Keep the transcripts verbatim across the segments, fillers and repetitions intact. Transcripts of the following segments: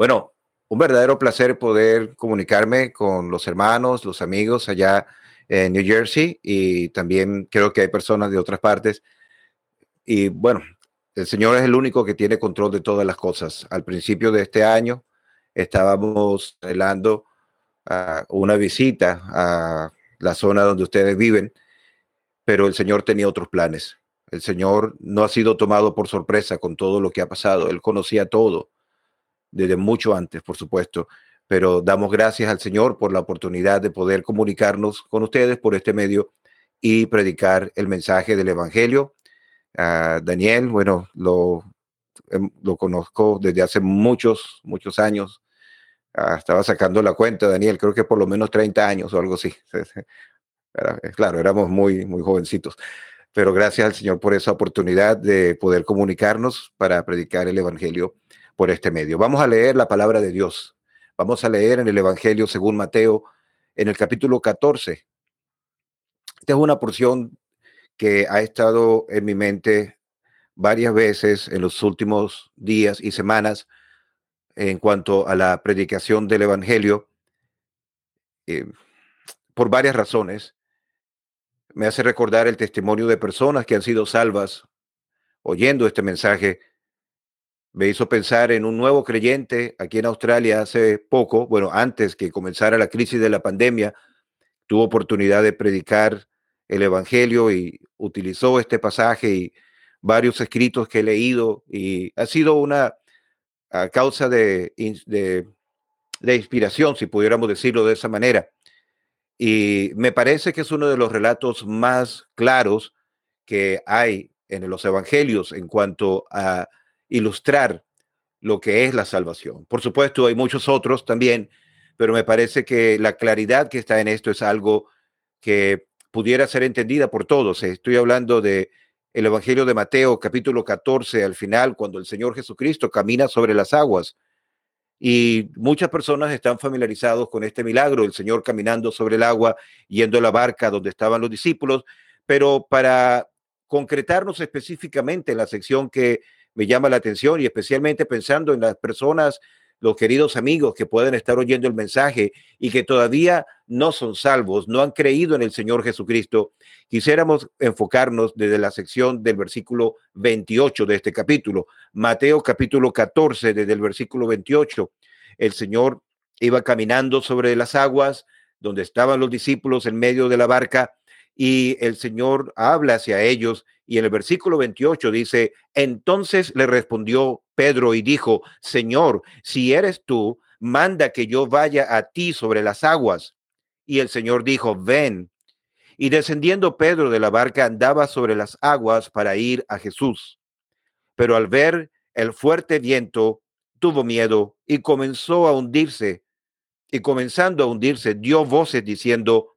Bueno, un verdadero placer poder comunicarme con los hermanos, los amigos allá en New Jersey y también creo que hay personas de otras partes. Y bueno, el Señor es el único que tiene control de todas las cosas. Al principio de este año estábamos anhelando uh, una visita a la zona donde ustedes viven, pero el Señor tenía otros planes. El Señor no ha sido tomado por sorpresa con todo lo que ha pasado. Él conocía todo desde mucho antes, por supuesto, pero damos gracias al Señor por la oportunidad de poder comunicarnos con ustedes por este medio y predicar el mensaje del Evangelio. Uh, Daniel, bueno, lo, lo conozco desde hace muchos, muchos años. Uh, estaba sacando la cuenta, Daniel, creo que por lo menos treinta años o algo así. Era, claro, éramos muy, muy jovencitos, pero gracias al Señor por esa oportunidad de poder comunicarnos para predicar el Evangelio por este medio. Vamos a leer la palabra de Dios. Vamos a leer en el Evangelio según Mateo, en el capítulo catorce. Esta es una porción que ha estado en mi mente varias veces en los últimos días y semanas en cuanto a la predicación del Evangelio, eh, por varias razones. Me hace recordar el testimonio de personas que han sido salvas oyendo este mensaje. Me hizo pensar en un nuevo creyente aquí en Australia hace poco, bueno, antes que comenzara la crisis de la pandemia, tuvo oportunidad de predicar el Evangelio y utilizó este pasaje y varios escritos que he leído, y ha sido una a causa de, de, de inspiración, si pudiéramos decirlo de esa manera. Y me parece que es uno de los relatos más claros que hay en los evangelios en cuanto a ilustrar lo que es la salvación. Por supuesto, hay muchos otros también, pero me parece que la claridad que está en esto es algo que pudiera ser entendida por todos. Estoy hablando de el Evangelio de Mateo, capítulo catorce, al final, cuando el Señor Jesucristo camina sobre las aguas. Y muchas personas están familiarizados con este milagro, el Señor caminando sobre el agua, yendo a la barca donde estaban los discípulos, pero para concretarnos específicamente en la sección que me llama la atención y especialmente pensando en las personas, los queridos amigos que pueden estar oyendo el mensaje y que todavía no son salvos, no han creído en el Señor Jesucristo, quisiéramos enfocarnos desde la sección del versículo veintiocho de este capítulo. Mateo capítulo catorce, desde el versículo veintiocho, el Señor iba caminando sobre las aguas donde estaban los discípulos en medio de la barca y el Señor habla hacia ellos y en el versículo veintiocho dice: entonces le respondió Pedro y dijo: Señor, si eres tú, manda que yo vaya a ti sobre las aguas. Y el Señor dijo: ven. Y descendiendo Pedro de la barca andaba sobre las aguas para ir a Jesús. Pero al ver el fuerte viento, tuvo miedo y comenzó a hundirse. Y comenzando a hundirse, dio voces diciendo: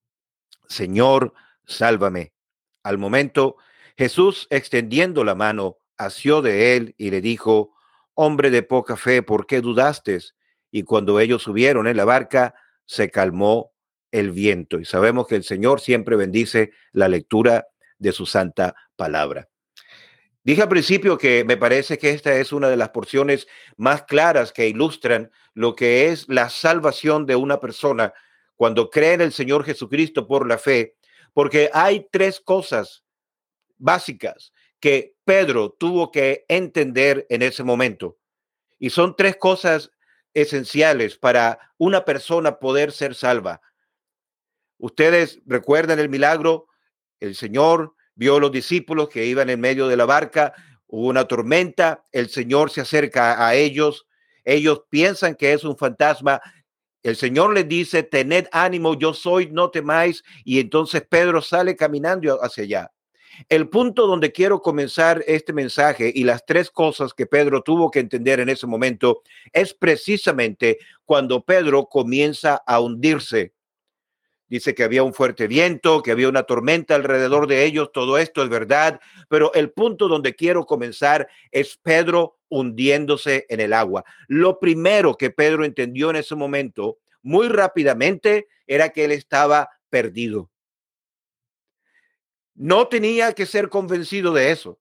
Señor, sálvame. Al momento, Jesús, extendiendo la mano, asió de él y le dijo: hombre de poca fe, ¿por qué dudaste? Y cuando ellos subieron en la barca, se calmó el viento. Y sabemos que el Señor siempre bendice la lectura de su santa palabra. Dije al principio que me parece que esta es una de las porciones más claras que ilustran lo que es la salvación de una persona cuando cree en el Señor Jesucristo por la fe, porque hay tres cosas básicas que Pedro tuvo que entender en ese momento. Y son tres cosas esenciales para una persona poder ser salva. Ustedes recuerdan el milagro. El Señor vio a los discípulos que iban en medio de la barca, hubo una tormenta, el Señor se acerca a ellos, ellos piensan que es un fantasma, el Señor les dice: tened ánimo, yo soy, no temáis, y entonces Pedro sale caminando hacia allá. El punto donde quiero comenzar este mensaje y las tres cosas que Pedro tuvo que entender en ese momento es precisamente cuando Pedro comienza a hundirse. Dice que había un fuerte viento, que había una tormenta alrededor de ellos. Todo esto es verdad, pero el punto donde quiero comenzar es Pedro hundiéndose en el agua. Lo primero que Pedro entendió en ese momento, muy rápidamente, era que él estaba perdido. No tenía que ser convencido de eso.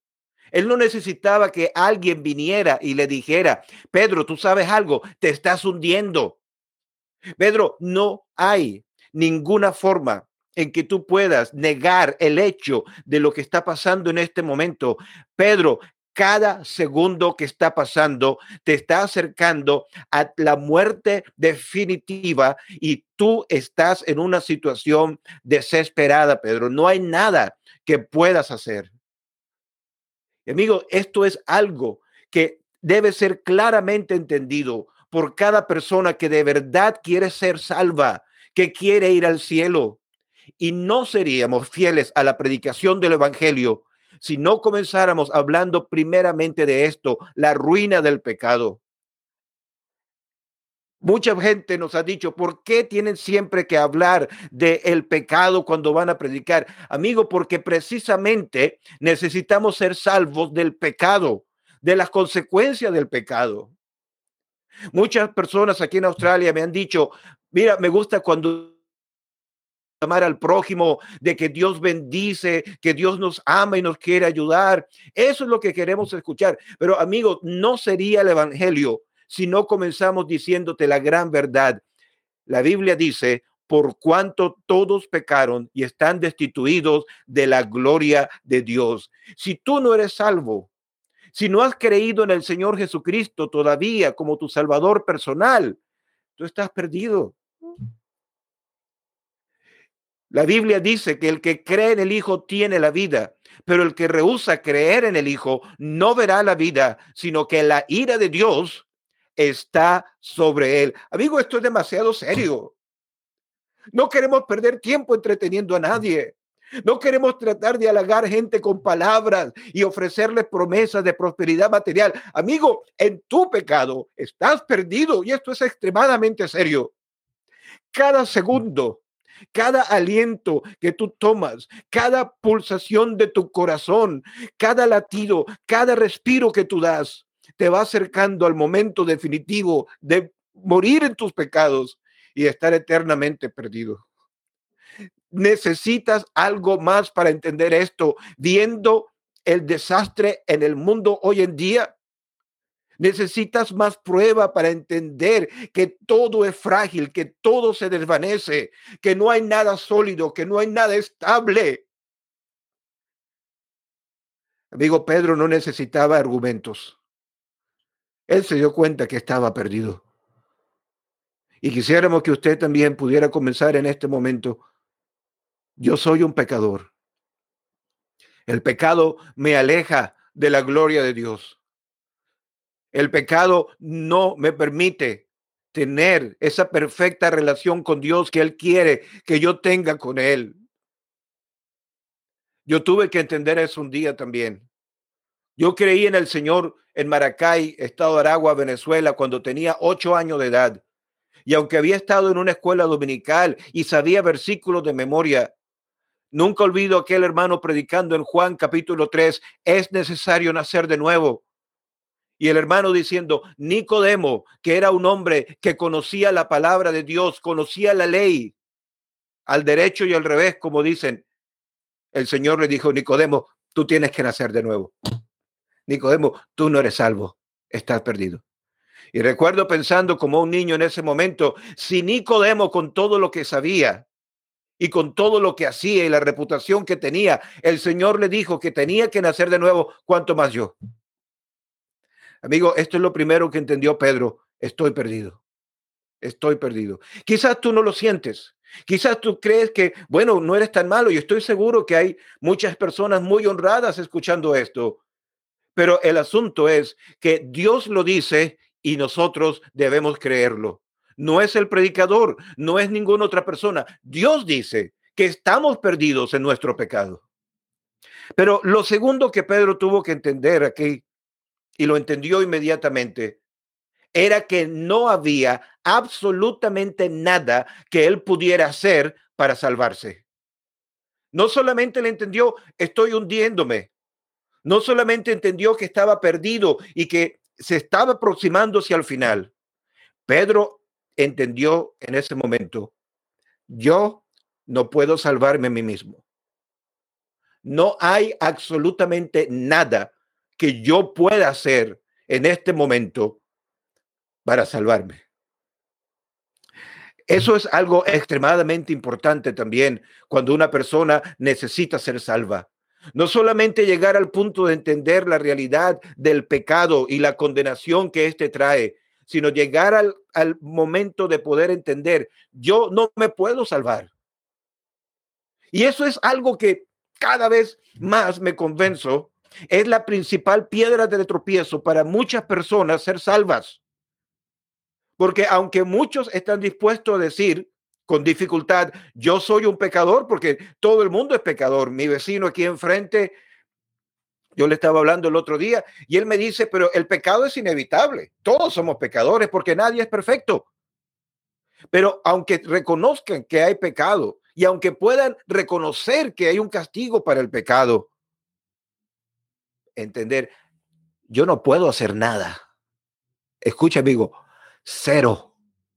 Él no necesitaba que alguien viniera y le dijera, Pedro, tú sabes algo, te estás hundiendo. Pedro, no hay ninguna forma en que tú puedas negar el hecho de lo que está pasando en este momento. Pedro, cada segundo que está pasando te está acercando a la muerte definitiva y tú estás en una situación desesperada, Pedro. No hay nada que puedas hacer. Amigo, esto es algo que debe ser claramente entendido por cada persona que de verdad quiere ser salva, que quiere ir al cielo. Y no seríamos fieles a la predicación del evangelio si no comenzáramos hablando primeramente de esto, la ruina del pecado. Mucha gente nos ha dicho, ¿por qué tienen siempre que hablar del pecado cuando van a predicar? Amigo, porque precisamente necesitamos ser salvos del pecado, de las consecuencias del pecado. Muchas personas aquí en Australia me han dicho, mira, me gusta cuando amar al prójimo, de que Dios bendice, que Dios nos ama y nos quiere ayudar. Eso es lo que queremos escuchar. Pero amigo, no sería el evangelio si no comenzamos diciéndote la gran verdad. La Biblia dice, por cuanto todos pecaron y están destituidos de la gloria de Dios. Si tú no eres salvo, si no has creído en el Señor Jesucristo todavía como tu Salvador personal, tú estás perdido. La Biblia dice que el que cree en el Hijo tiene la vida, pero el que rehúsa creer en el Hijo no verá la vida, sino que la ira de Dios está sobre él. Amigo, esto es demasiado serio. No queremos perder tiempo entreteniendo a nadie. No queremos tratar de halagar gente con palabras y ofrecerles promesas de prosperidad material. Amigo, en tu pecado estás perdido y esto es extremadamente serio. Cada segundo, cada aliento que tú tomas, cada pulsación de tu corazón, cada latido, cada respiro que tú das, te va acercando al momento definitivo de morir en tus pecados y estar eternamente perdido. Necesitas algo más para entender esto, viendo el desastre en el mundo hoy en día. Necesitas más prueba para entender que todo es frágil, que todo se desvanece, que no hay nada sólido, que no hay nada estable. Amigo, Pedro no necesitaba argumentos. Él se dio cuenta que estaba perdido. Y quisiéramos que usted también pudiera comenzar en este momento. Yo soy un pecador. El pecado me aleja de la gloria de Dios. El pecado no me permite tener esa perfecta relación con Dios que Él quiere que yo tenga con Él. Yo tuve que entender eso un día también. Yo creí en el Señor en Maracay, estado de Aragua, Venezuela, cuando tenía ocho años de edad. Y aunque había estado en una escuela dominical y sabía versículos de memoria, nunca olvido a aquel hermano predicando en Juan capítulo tres, es necesario nacer de nuevo. Y el hermano diciendo, Nicodemo, que era un hombre que conocía la palabra de Dios, conocía la ley, al derecho y al revés, como dicen, el Señor le dijo, Nicodemo, tú tienes que nacer de nuevo. Nicodemo, tú no eres salvo, estás perdido. Y recuerdo pensando como un niño en ese momento, si Nicodemo con todo lo que sabía y con todo lo que hacía y la reputación que tenía, el Señor le dijo que tenía que nacer de nuevo, ¿cuánto más yo? Amigo, esto es lo primero que entendió Pedro. Estoy perdido. Estoy perdido. Quizás tú no lo sientes. Quizás tú crees que, bueno, no eres tan malo. Y estoy seguro que hay muchas personas muy honradas escuchando esto. Pero el asunto es que Dios lo dice y nosotros debemos creerlo. No es el predicador, no es ninguna otra persona. Dios dice que estamos perdidos en nuestro pecado. Pero lo segundo que Pedro tuvo que entender aquí, y lo entendió inmediatamente, era que no había absolutamente nada que él pudiera hacer para salvarse. No solamente le entendió, estoy hundiéndome. No solamente entendió que estaba perdido y que se estaba aproximándose al final. Pedro entendió en ese momento, yo no puedo salvarme a mí mismo. No hay absolutamente nada que yo pueda hacer en este momento para salvarme? Eso es algo extremadamente importante también cuando una persona necesita ser salva. No solamente llegar al punto de entender la realidad del pecado y la condenación que éste trae, sino llegar al, al momento de poder entender, yo no me puedo salvar. Y eso es algo que cada vez más me convenzo, es la principal piedra de tropiezo para muchas personas ser salvas. Porque aunque muchos están dispuestos a decir con dificultad, yo soy un pecador, porque todo el mundo es pecador. Mi vecino aquí enfrente, yo le estaba hablando el otro día y él me dice, pero el pecado es inevitable. Todos somos pecadores porque nadie es perfecto. Pero aunque reconozcan que hay pecado y aunque puedan reconocer que hay un castigo para el pecado, entender, yo no puedo hacer nada. Escucha, amigo, cero,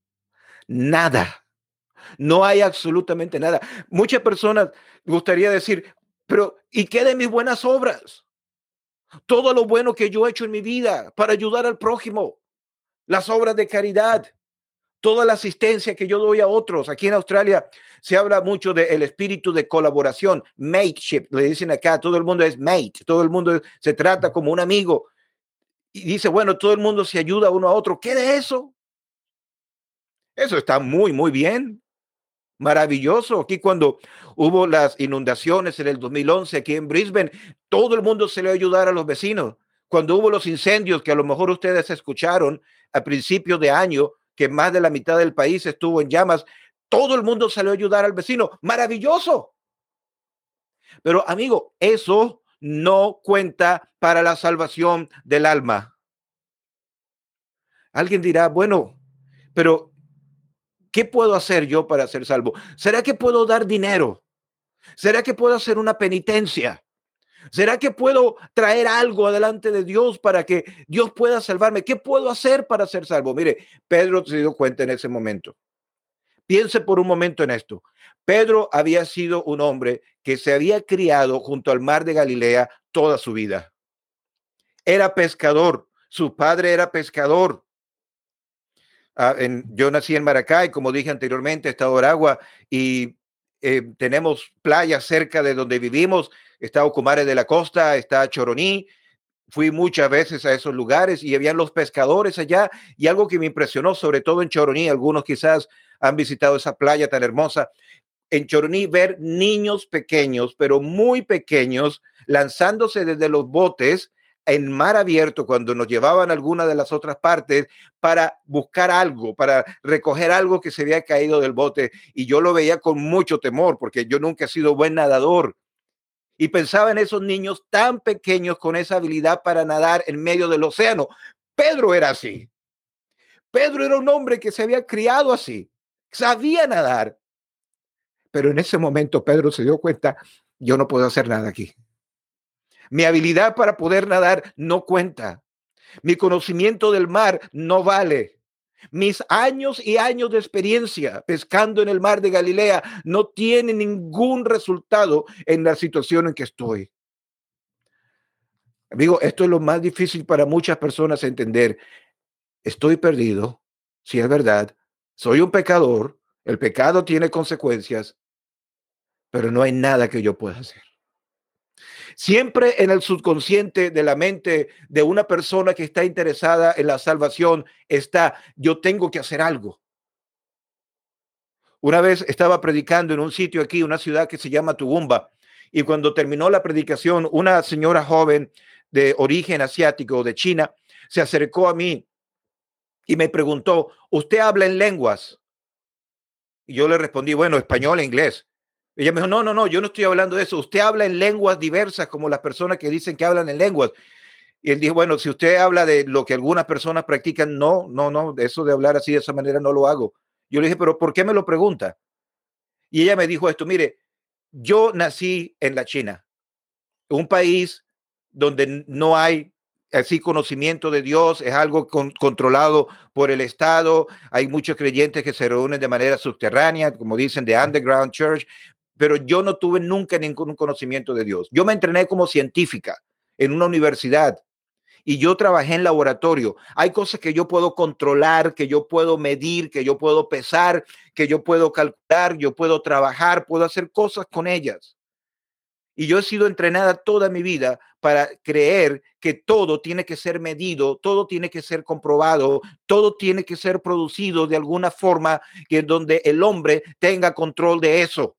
nada. No hay absolutamente nada. Muchas personas gustaría decir, pero ¿y qué de mis buenas obras? Todo lo bueno que yo he hecho en mi vida para ayudar al prójimo, las obras de caridad, toda la asistencia que yo doy a otros. Aquí en Australia se habla mucho del espíritu de colaboración, mateship, le dicen acá, todo el mundo es mate, todo el mundo se trata como un amigo. Y dice, bueno, todo el mundo se ayuda uno a otro. ¿Qué de eso? Eso está muy, muy bien. Maravilloso. Aquí cuando hubo las inundaciones en el dos mil once aquí en Brisbane, todo el mundo se le ayudar a los vecinos. Cuando hubo los incendios que a lo mejor ustedes escucharon a principios de año, que más de la mitad del país estuvo en llamas, todo el mundo salió a ayudar al vecino. Maravilloso. Pero amigo, eso no cuenta para la salvación del alma. Alguien dirá, bueno, pero ¿qué puedo hacer yo para ser salvo? ¿Será que puedo dar dinero? ¿Será que puedo hacer una penitencia? ¿Será que puedo traer algo adelante de Dios para que Dios pueda salvarme? ¿Qué puedo hacer para ser salvo? Mire, Pedro se dio cuenta en ese momento. Piense por un momento en esto. Pedro había sido un hombre que se había criado junto al mar de Galilea toda su vida. Era pescador. Su padre era pescador. Uh, en, yo nací en Maracay, como dije anteriormente, Estado de Aragua, y eh, tenemos playas cerca de donde vivimos. Está Ocumare de la Costa, está Choroní. Fui muchas veces a esos lugares y habían los pescadores allá. Y algo que me impresionó, sobre todo en Choroní, algunos quizás han visitado esa playa tan hermosa. En Choroní, ver niños pequeños, pero muy pequeños, lanzándose desde los botes en mar abierto cuando nos llevaban a alguna de las otras partes para buscar algo, para recoger algo que se había caído del bote. Y yo lo veía con mucho temor porque yo nunca he sido buen nadador. Y pensaba en esos niños tan pequeños con esa habilidad para nadar en medio del océano. Pedro era así. Pedro era un hombre que se había criado así. Sabía nadar. Pero en ese momento Pedro se dio cuenta, yo no puedo hacer nada aquí. Mi habilidad para poder nadar no cuenta. Mi conocimiento del mar no vale. Mis años y años de experiencia pescando en el mar de Galilea no tienen ningún resultado en la situación en que estoy. Amigo, esto es lo más difícil para muchas personas entender. Estoy perdido, si es verdad. Soy un pecador. El pecado tiene consecuencias, pero no hay nada que yo pueda hacer. Siempre en el subconsciente de la mente de una persona que está interesada en la salvación está, yo tengo que hacer algo. Una vez estaba predicando en un sitio aquí, una ciudad que se llama Tugumba, y cuando terminó la predicación, una señora joven de origen asiático de China se acercó a mí y me preguntó, ¿usted habla en lenguas? Y yo le respondí, bueno, español e inglés. Ella me dijo, no, no, no, yo no estoy hablando de eso. Usted habla en lenguas diversas como las personas que dicen que hablan en lenguas. Y él dijo, bueno, si usted habla de lo que algunas personas practican, no, no, no, eso de hablar así de esa manera no lo hago. Yo le dije, pero ¿por qué me lo pregunta? Y ella me dijo esto, mire, yo nací en la China, un país donde no hay así conocimiento de Dios, es algo con, controlado por el Estado, hay muchos creyentes que se reúnen de manera subterránea, como dicen, de underground church, pero yo no tuve nunca ningún conocimiento de Dios. Yo me entrené como científica en una universidad y yo trabajé en laboratorio. Hay cosas que yo puedo controlar, que yo puedo medir, que yo puedo pesar, que yo puedo calcular, yo puedo trabajar, puedo hacer cosas con ellas. Y yo he sido entrenada toda mi vida para creer que todo tiene que ser medido, todo tiene que ser comprobado, todo tiene que ser producido de alguna forma que donde el hombre tenga control de eso.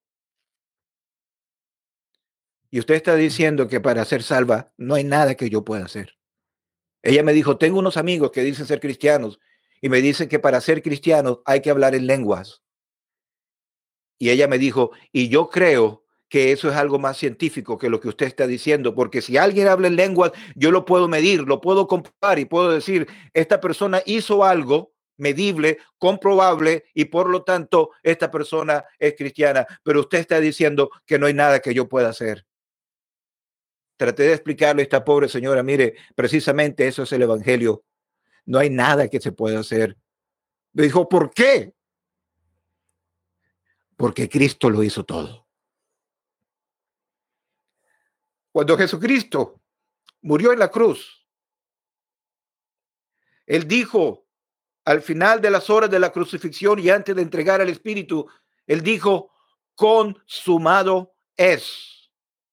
Y usted está diciendo que para ser salva no hay nada que yo pueda hacer. Ella me dijo, tengo unos amigos que dicen ser cristianos y me dicen que para ser cristianos hay que hablar en lenguas. Y ella me dijo, y yo creo que eso es algo más científico que lo que usted está diciendo, porque si alguien habla en lenguas, yo lo puedo medir, lo puedo comprobar y puedo decir, esta persona hizo algo medible, comprobable y por lo tanto esta persona es cristiana, pero usted está diciendo que no hay nada que yo pueda hacer. Traté de explicarle a esta pobre señora, mire, precisamente eso es el evangelio. No hay nada que se pueda hacer. Me dijo, ¿por qué? Porque Cristo lo hizo todo. Cuando Jesucristo murió en la cruz, Él dijo al final de las horas de la crucifixión y antes de entregar al Espíritu, Él dijo, consumado es.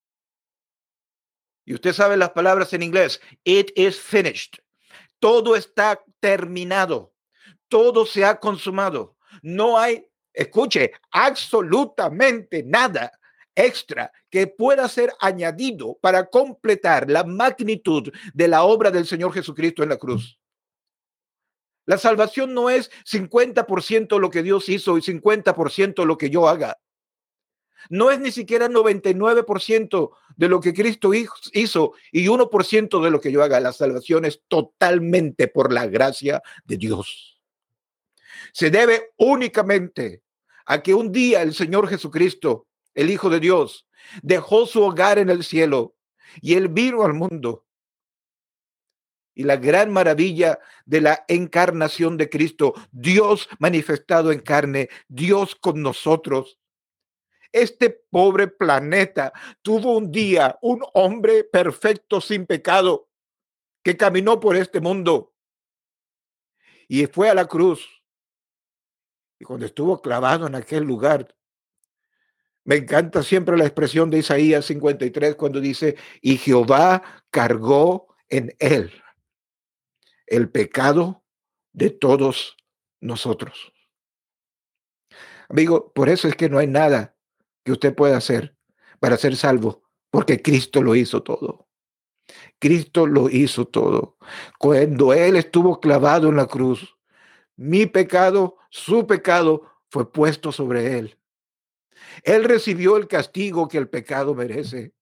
Y usted sabe las palabras en inglés, it is finished. Todo está terminado. Todo se ha consumado. No hay, escuche, absolutamente nada extra que pueda ser añadido para completar la magnitud de la obra del Señor Jesucristo en la cruz. La salvación no es cincuenta por ciento lo que Dios hizo y cincuenta por ciento lo que yo haga. No es ni siquiera noventa y nueve por ciento de lo que Cristo hizo y uno por ciento de lo que yo haga. La salvación es totalmente por la gracia de Dios. Se debe únicamente a que un día el Señor Jesucristo, el Hijo de Dios, dejó su hogar en el cielo y Él vino al mundo. Y la gran maravilla de la encarnación de Cristo, Dios manifestado en carne, Dios con nosotros. Este pobre planeta tuvo un día un hombre perfecto sin pecado que caminó por este mundo y fue a la cruz. Y cuando estuvo clavado en aquel lugar, me encanta siempre la expresión de Isaías cincuenta y tres cuando dice, y Jehová cargó en él el pecado de todos nosotros. Amigo, por eso es que no hay nada que usted pueda hacer para ser salvo, porque Cristo lo hizo todo. Cristo lo hizo todo. Cuando Él estuvo clavado en la cruz, mi pecado, su pecado, fue puesto sobre Él. Él recibió el castigo que el pecado merece.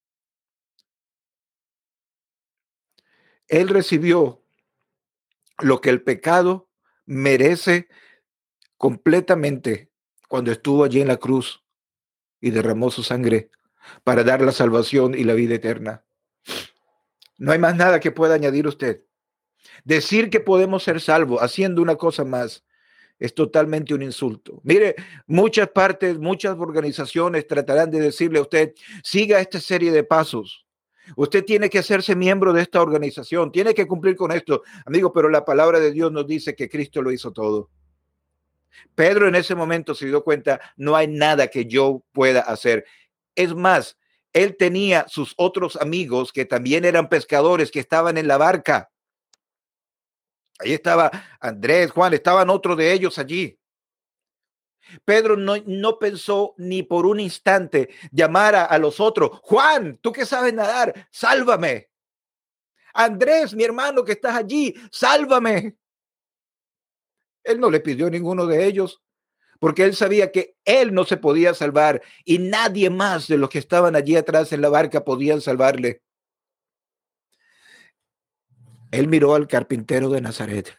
Él recibió lo que el pecado merece completamente cuando estuvo allí en la cruz y derramó su sangre para dar la salvación y la vida eterna. No hay más nada que pueda añadir usted. Decir que podemos ser salvos haciendo una cosa más es totalmente un insulto. Mire, muchas partes, muchas organizaciones tratarán de decirle a usted, siga esta serie de pasos. Usted tiene que hacerse miembro de esta organización, tiene que cumplir con esto. Amigo, pero la palabra de Dios nos dice que Cristo lo hizo todo. Pedro en ese momento se dio cuenta, no hay nada que yo pueda hacer. Es más, él tenía sus otros amigos que también eran pescadores que estaban en la barca. Ahí estaba Andrés, Juan, estaban otros de ellos allí. Pedro no, no pensó ni por un instante llamar a, a los otros. Juan, tú que sabes nadar, sálvame. Andrés, mi hermano que estás allí, sálvame. Él no le pidió a ninguno de ellos porque él sabía que él no se podía salvar y nadie más de los que estaban allí atrás en la barca podían salvarle. Él miró al carpintero de Nazaret.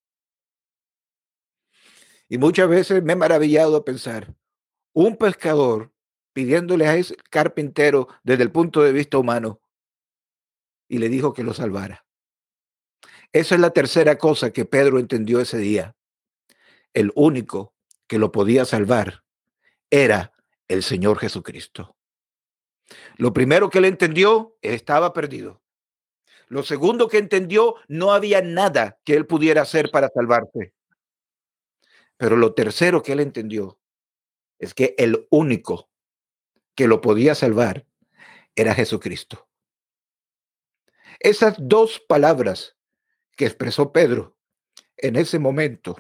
Y muchas veces me he maravillado a pensar, un pescador pidiéndole a ese carpintero desde el punto de vista humano y le dijo que lo salvara. Esa es la tercera cosa que Pedro entendió ese día. El único que lo podía salvar era el Señor Jesucristo. Lo primero que él entendió, él estaba perdido. Lo segundo que entendió, no había nada que él pudiera hacer para salvarse. Pero lo tercero que él entendió es que el único que lo podía salvar era Jesucristo. Esas dos palabras que expresó Pedro en ese momento,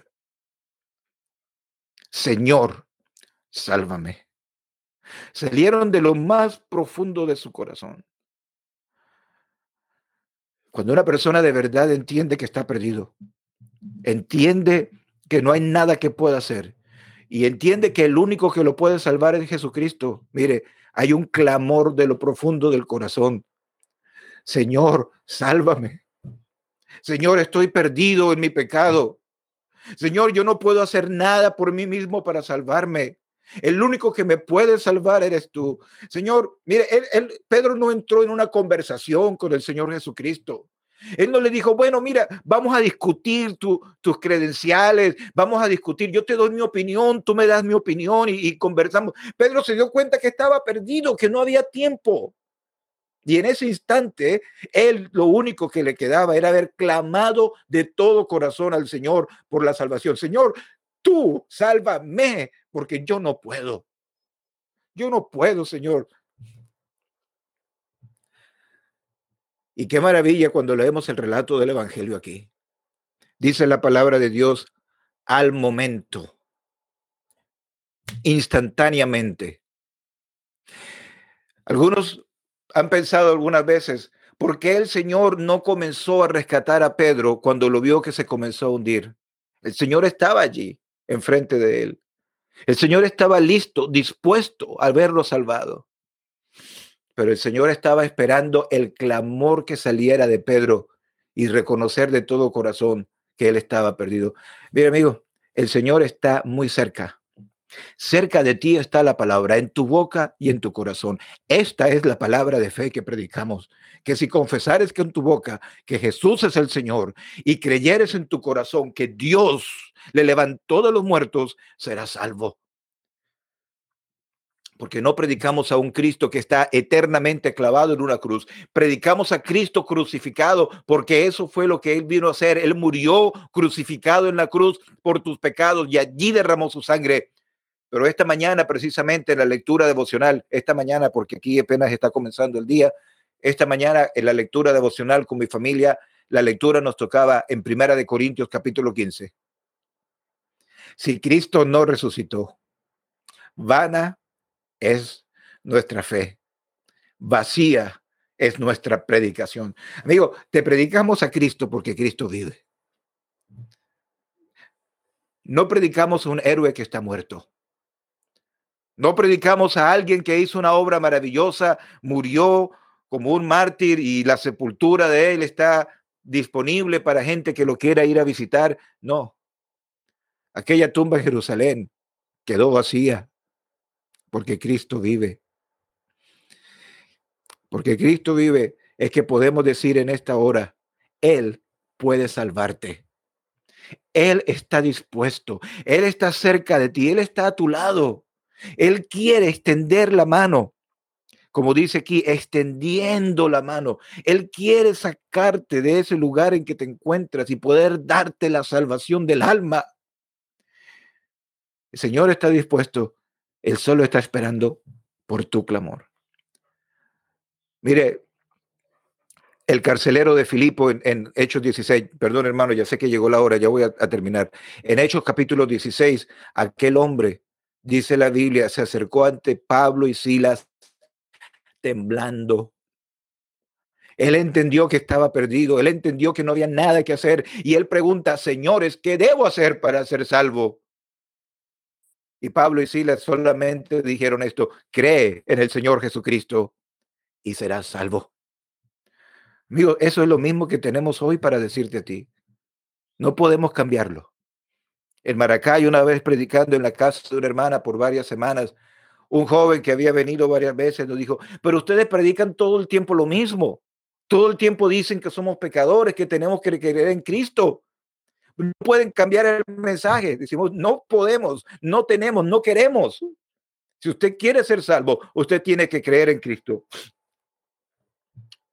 Señor, sálvame, salieron de lo más profundo de su corazón. Cuando una persona de verdad entiende que está perdido, entiende que no hay nada que pueda hacer y entiende que el único que lo puede salvar es Jesucristo. Mire, hay un clamor de lo profundo del corazón. Señor, sálvame. Señor, estoy perdido en mi pecado. Señor, yo no puedo hacer nada por mí mismo para salvarme. El único que me puede salvar eres tú. Señor, mire, él, él, Pedro no entró en una conversación con el Señor Jesucristo. Él no le dijo, bueno, mira, vamos a discutir tu, tus credenciales, vamos a discutir, yo te doy mi opinión, tú me das mi opinión y, y conversamos. Pedro se dio cuenta que estaba perdido, que no había tiempo. Y en ese instante, él lo único que le quedaba era haber clamado de todo corazón al Señor por la salvación. Señor, tú sálvame, porque yo no puedo. Yo no puedo, Señor. Y qué maravilla cuando leemos el relato del Evangelio aquí. Dice la palabra de Dios al momento, instantáneamente. Algunos han pensado algunas veces, ¿por qué el Señor no comenzó a rescatar a Pedro cuando lo vio que se comenzó a hundir? El Señor estaba allí, enfrente de él. El Señor estaba listo, dispuesto a verlo salvado. Pero el Señor estaba esperando el clamor que saliera de Pedro y reconocer de todo corazón que él estaba perdido. Mira, amigo, el Señor está muy cerca. Cerca de ti está la palabra, en tu boca y en tu corazón. Esta es la palabra de fe que predicamos, que si confesares que en tu boca que Jesús es el Señor y creyeres en tu corazón que Dios le levantó de los muertos, serás salvo. Porque no predicamos a un Cristo que está eternamente clavado en una cruz. Predicamos a Cristo crucificado, porque eso fue lo que Él vino a hacer. Él murió crucificado en la cruz por tus pecados y allí derramó su sangre. Pero esta mañana, precisamente en la lectura devocional, esta mañana, porque aquí apenas está comenzando el día, esta mañana en la lectura devocional con mi familia, la lectura nos tocaba en Primera de Corintios capítulo quince. Si Cristo no resucitó, vana es nuestra fe, vacía es nuestra predicación. Amigo, te predicamos a Cristo porque Cristo vive. No predicamos a un héroe que está muerto. No predicamos a alguien que hizo una obra maravillosa, murió como un mártir y la sepultura de él está disponible para gente que lo quiera ir a visitar. No. Aquella tumba en Jerusalén quedó vacía porque Cristo vive. Porque Cristo vive es que podemos decir en esta hora, Él puede salvarte. Él está dispuesto. Él está cerca de ti. Él está a tu lado. Él quiere extender la mano. Como dice aquí, extendiendo la mano. Él quiere sacarte de ese lugar en que te encuentras y poder darte la salvación del alma. El Señor está dispuesto. Él solo está esperando por tu clamor. Mire, el carcelero de Filipo en, en Hechos dieciséis, perdón hermano, ya sé que llegó la hora, ya voy a, a terminar. En Hechos capítulo dieciséis, aquel hombre, dice la Biblia, se acercó ante Pablo y Silas temblando. Él entendió que estaba perdido, él entendió que no había nada que hacer y él pregunta, señores, ¿qué debo hacer para ser salvo? Y Pablo y Silas solamente dijeron esto, cree en el Señor Jesucristo y serás salvo. Amigo, eso es lo mismo que tenemos hoy para decirte a ti. No podemos cambiarlo. En Maracay, una vez predicando en la casa de una hermana por varias semanas, un joven que había venido varias veces nos dijo, pero ustedes predican todo el tiempo lo mismo. Todo el tiempo dicen que somos pecadores, que tenemos que creer en Cristo. No pueden cambiar el mensaje. Decimos, no podemos, no tenemos, no queremos. Si usted quiere ser salvo, usted tiene que creer en Cristo.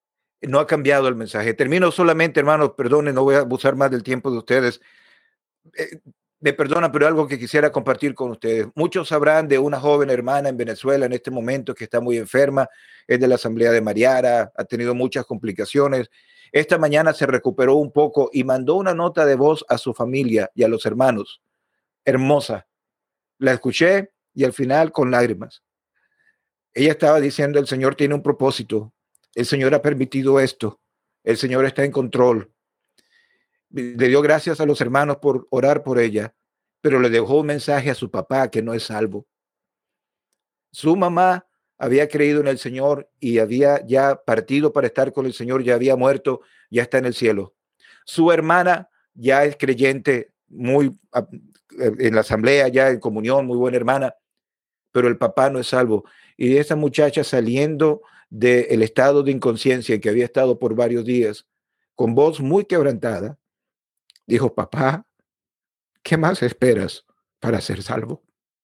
no ha cambiado el mensaje. Termino solamente, hermanos, perdonen, no voy a abusar más del tiempo de ustedes. Eh, me perdonan, pero algo que quisiera compartir con ustedes. Muchos sabrán de una joven hermana en Venezuela en este momento que está muy enferma, es de la Asamblea de Mariara, ha tenido muchas complicaciones. Esta mañana se recuperó un poco y mandó una nota de voz a su familia y a los hermanos. Hermosa. La escuché y al final con lágrimas. Ella estaba diciendo, el Señor tiene un propósito, el Señor ha permitido esto, el Señor está en control. Le dio gracias a los hermanos por orar por ella, pero le dejó un mensaje a su papá que no es salvo. Su mamá había creído en el Señor y había ya partido para estar con el Señor, ya había muerto, ya está en el cielo. Su hermana ya es creyente, muy en la asamblea, ya en comunión, muy buena hermana, pero el papá no es salvo. Y esa muchacha saliendo del estado de inconsciencia en que había estado por varios días, con voz muy quebrantada, dijo, papá, ¿qué más esperas para ser salvo?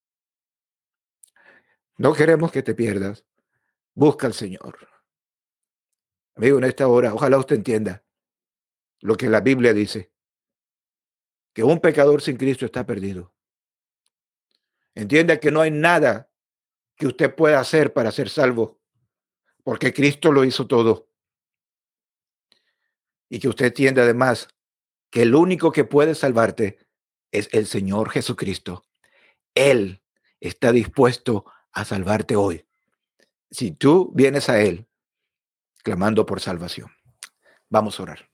No queremos que te pierdas. Busca al Señor. Amigo, en esta hora, ojalá usted entienda lo que la Biblia dice, que un pecador sin Cristo está perdido. Entienda que no hay nada que usted pueda hacer para ser salvo, porque Cristo lo hizo todo. Y que usted entienda además que el único que puede salvarte es el Señor Jesucristo. Él está dispuesto a salvarte hoy, si tú vienes a Él clamando por salvación. Vamos a orar.